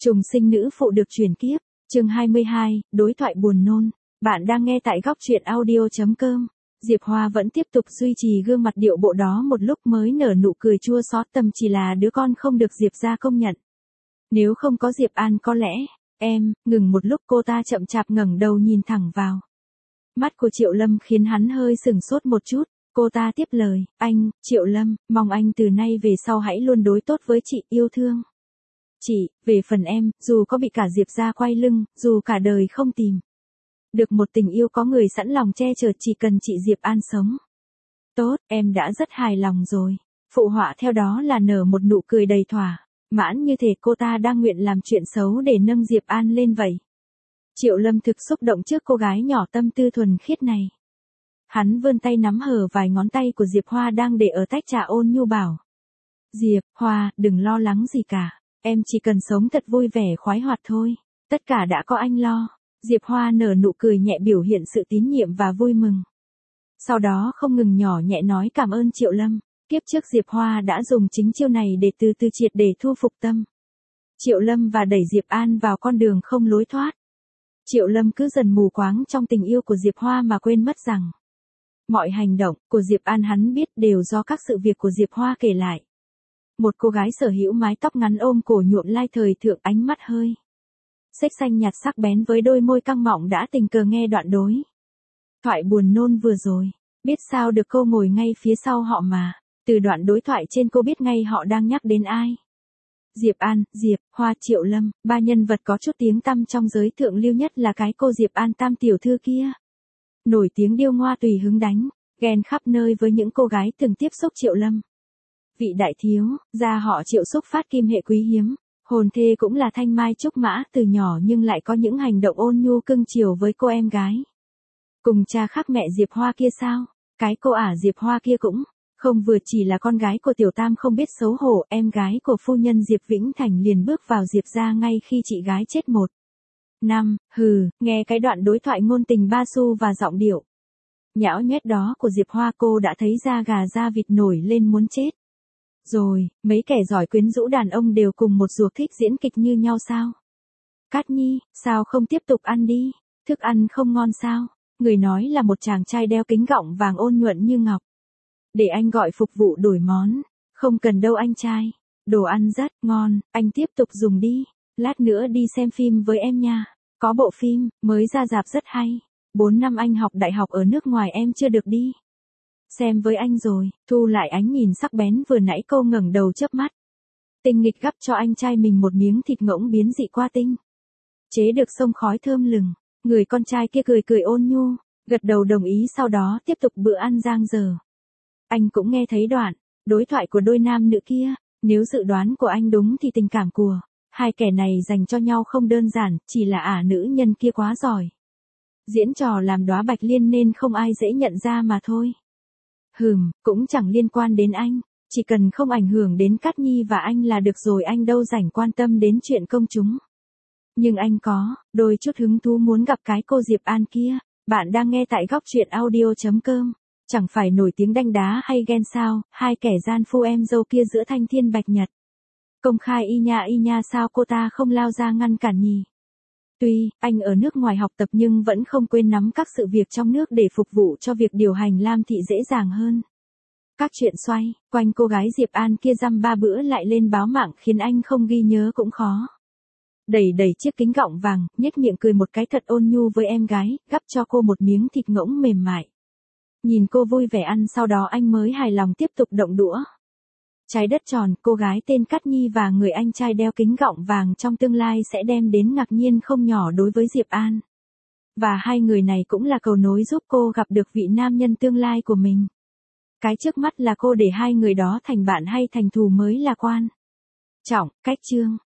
Trùng sinh nữ phụ được chuyển kiếp, chương 22, đối thoại buồn nôn. Bạn đang nghe tại góc truyện audio.com. Diệp Hoa vẫn tiếp tục duy trì gương mặt điệu bộ đó một lúc mới nở nụ cười chua xót, Tâm chỉ là đứa con không được Diệp gia công nhận. Nếu không có Diệp An có lẽ, ngừng một lúc cô ta chậm chạp ngẩng đầu nhìn thẳng vào. Mắt của Triệu Lâm khiến hắn hơi sửng sốt một chút, cô ta tiếp lời, Triệu Lâm, mong anh từ nay về sau hãy luôn đối tốt với chị, yêu thương. Chị, về phần em, dù có bị cả Diệp gia quay lưng, dù cả đời không tìm được một tình yêu có người sẵn lòng che chở, chỉ cần chị Diệp An sống tốt, em đã rất hài lòng rồi. Phụ họa theo đó là nở một nụ cười đầy thỏa mãn, như thể cô ta đang nguyện làm chuyện xấu để nâng Diệp An lên vậy. Triệu Lâm thực xúc động trước cô gái nhỏ tâm tư thuần khiết này. Hắn vươn tay nắm hở vài ngón tay của Diệp Hoa đang để ở tách trà, ôn nhu bảo. Diệp Hoa, đừng lo lắng gì cả. Em chỉ cần sống thật vui vẻ khoái hoạt thôi. Tất cả đã có anh lo. Diệp Hoa nở nụ cười nhẹ biểu hiện sự tín nhiệm và vui mừng. Sau đó không ngừng nhỏ nhẹ nói cảm ơn Triệu Lâm. Kiếp trước Diệp Hoa đã dùng chính chiêu này để từ từ triệt để thu phục tâm Triệu Lâm và đẩy Diệp An vào con đường không lối thoát. Triệu Lâm cứ dần mù quáng trong tình yêu của Diệp Hoa mà quên mất rằng mọi hành động của Diệp An hắn biết đều do các sự việc của Diệp Hoa kể lại. Một cô gái sở hữu mái tóc ngắn ôm cổ nhuộm lai thời thượng, ánh mắt hơi xếch xanh nhạt sắc bén với đôi môi căng mọng đã tình cờ nghe đoạn đối thoại buồn nôn vừa rồi. Biết sao được, cô ngồi ngay phía sau họ mà. Từ đoạn đối thoại trên cô biết ngay họ đang nhắc đến ai. Diệp An, Diệp Hoa, Triệu Lâm, ba nhân vật có chút tiếng tăm trong giới thượng lưu, nhất là cái cô Diệp An tam tiểu thư kia. Nổi tiếng điêu ngoa tùy hứng đánh ghen khắp nơi với những cô gái từng tiếp xúc Triệu Lâm. Vị đại thiếu gia họ Triệu xúc phát kim hệ quý hiếm, hồn thê cũng là thanh mai trúc mã từ nhỏ, nhưng lại có những hành động ôn nhu cưng chiều với cô em gái cùng cha khác mẹ Diệp Hoa kia sao? Cái cô ả Diệp Hoa kia cũng không vừa chỉ là con gái của tiểu tam không biết xấu hổ, em gái của phu nhân Diệp Vĩnh Thành liền bước vào Diệp gia ngay khi chị gái chết một năm. Nghe cái đoạn đối thoại ngôn tình ba xu và giọng điệu nhão nhoét đó của Diệp Hoa, cô đã thấy da gà da vịt nổi lên muốn chết rồi. Mấy kẻ giỏi quyến rũ đàn ông đều cùng một ruột thích diễn kịch như nhau sao? Cát Nhi, sao không tiếp tục ăn đi? Thức ăn không ngon sao? Người nói là một chàng trai đeo kính gọng vàng ôn nhuận như ngọc. Để anh gọi phục vụ đổi món. Không cần đâu anh trai. Đồ ăn rất ngon, anh tiếp tục dùng đi. Lát nữa đi xem phim với em nha. Có bộ phim mới ra rạp rất hay. 4 năm anh học đại học ở nước ngoài em chưa được đi xem với anh rồi. Thu lại ánh nhìn sắc bén vừa nãy, cô ngẩng đầu chớp mắt tinh nghịch gắp cho anh trai mình một miếng thịt ngỗng biến dị qua tinh chế được xông khói thơm lừng. Người con trai kia cười cười ôn nhu, gật đầu đồng ý, sau đó tiếp tục bữa ăn giang dở. Anh cũng nghe thấy đoạn đối thoại của đôi nam nữ kia. Nếu dự đoán của anh đúng thì tình cảm của hai kẻ này dành cho nhau không đơn giản, chỉ là ả nữ nhân kia quá giỏi diễn trò làm đóa bạch liên nên không ai dễ nhận ra mà thôi. Cũng chẳng liên quan đến anh, chỉ cần không ảnh hưởng đến Cát Nhi và anh là được rồi, anh đâu rảnh quan tâm đến chuyện công chúng. Nhưng anh có đôi chút hứng thú muốn gặp cái cô Diệp An kia. Bạn đang nghe tại góc truyện audio.com. Chẳng phải nổi tiếng đanh đá hay ghen sao, hai kẻ gian phu em dâu kia giữa thanh thiên bạch nhật công khai y nha sao cô ta không lao ra ngăn cản nhỉ? Tuy anh ở nước ngoài học tập nhưng vẫn không quên nắm các sự việc trong nước để phục vụ cho việc điều hành Lam thị dễ dàng hơn. Các chuyện xoay quanh cô gái Diệp An kia dăm ba bữa lại lên báo mạng khiến anh không ghi nhớ cũng khó. Đẩy chiếc kính gọng vàng, nhếch miệng cười một cái thật ôn nhu với em gái, gắp cho cô một miếng thịt ngỗng mềm mại. Nhìn cô vui vẻ ăn, sau đó anh mới hài lòng tiếp tục động đũa. Trái đất tròn, cô gái tên Cát Nhi và người anh trai đeo kính gọng vàng trong tương lai sẽ đem đến ngạc nhiên không nhỏ đối với Diệp An. Và hai người này cũng là cầu nối giúp cô gặp được vị nam nhân tương lai của mình. Cái trước mắt là cô để hai người đó thành bạn hay thành thù mới là quan trọng. Cách chương